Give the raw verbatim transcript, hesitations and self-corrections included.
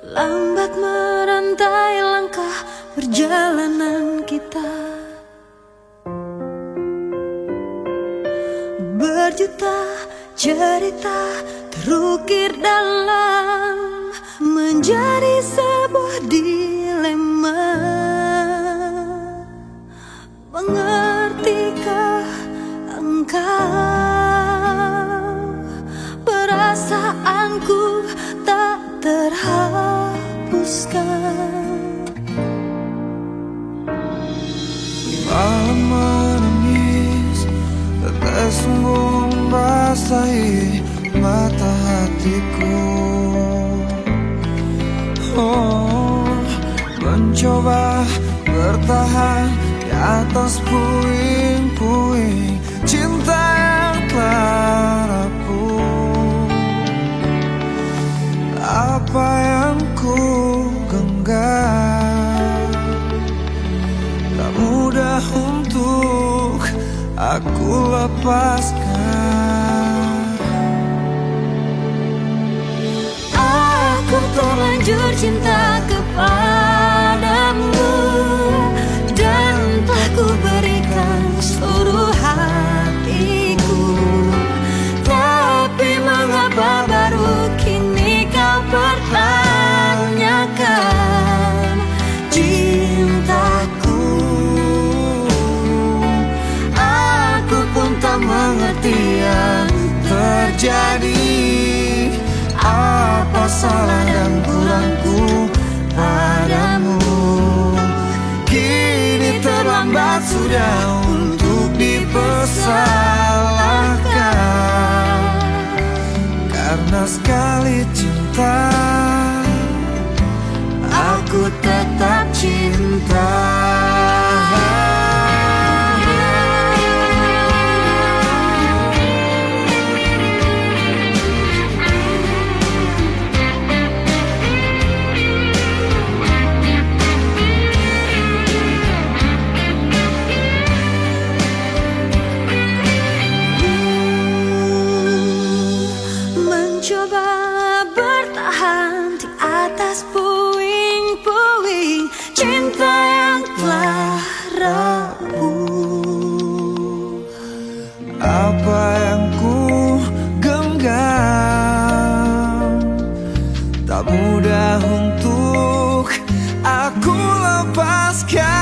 Lambat merantai langkah perjalanan kita, berjuta cerita terukir dalam menjadi sebuah dilema. Mengertikah engkau perasaanku tak terhapuskan? Malam menangis, tetes embun membasahi mata hatiku. Oh, mencoba bertahan di atas puing-puing cinta yang telah rapuh. Apa yang ku genggam tak mudah untuk aku lepaskan. Aku terlanjur cinta kepadamu dan telah ku berikan seluruh hatiku. Tapi mengapa baru kini kau pertanyakan cintaku? Aku pun tak mengerti yang terjadi. Apa salah dan kurangku padamu? Kini terlambat sudah untuk dipersalahkan, karena sekali cinta aku tetap cinta. Mencoba bertahan di atas puing-puing cinta yang telah rapuh. Apa yang ku genggam tak mudah untuk aku lepaskan.